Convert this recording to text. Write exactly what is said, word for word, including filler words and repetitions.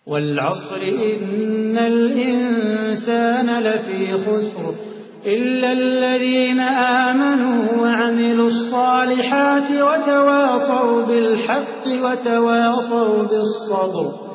والعصر إن الإنسان لفي خسر إلا الذين آمنوا وعملوا الصالحات وتواصوا بالحق وتواصوا بالصبر.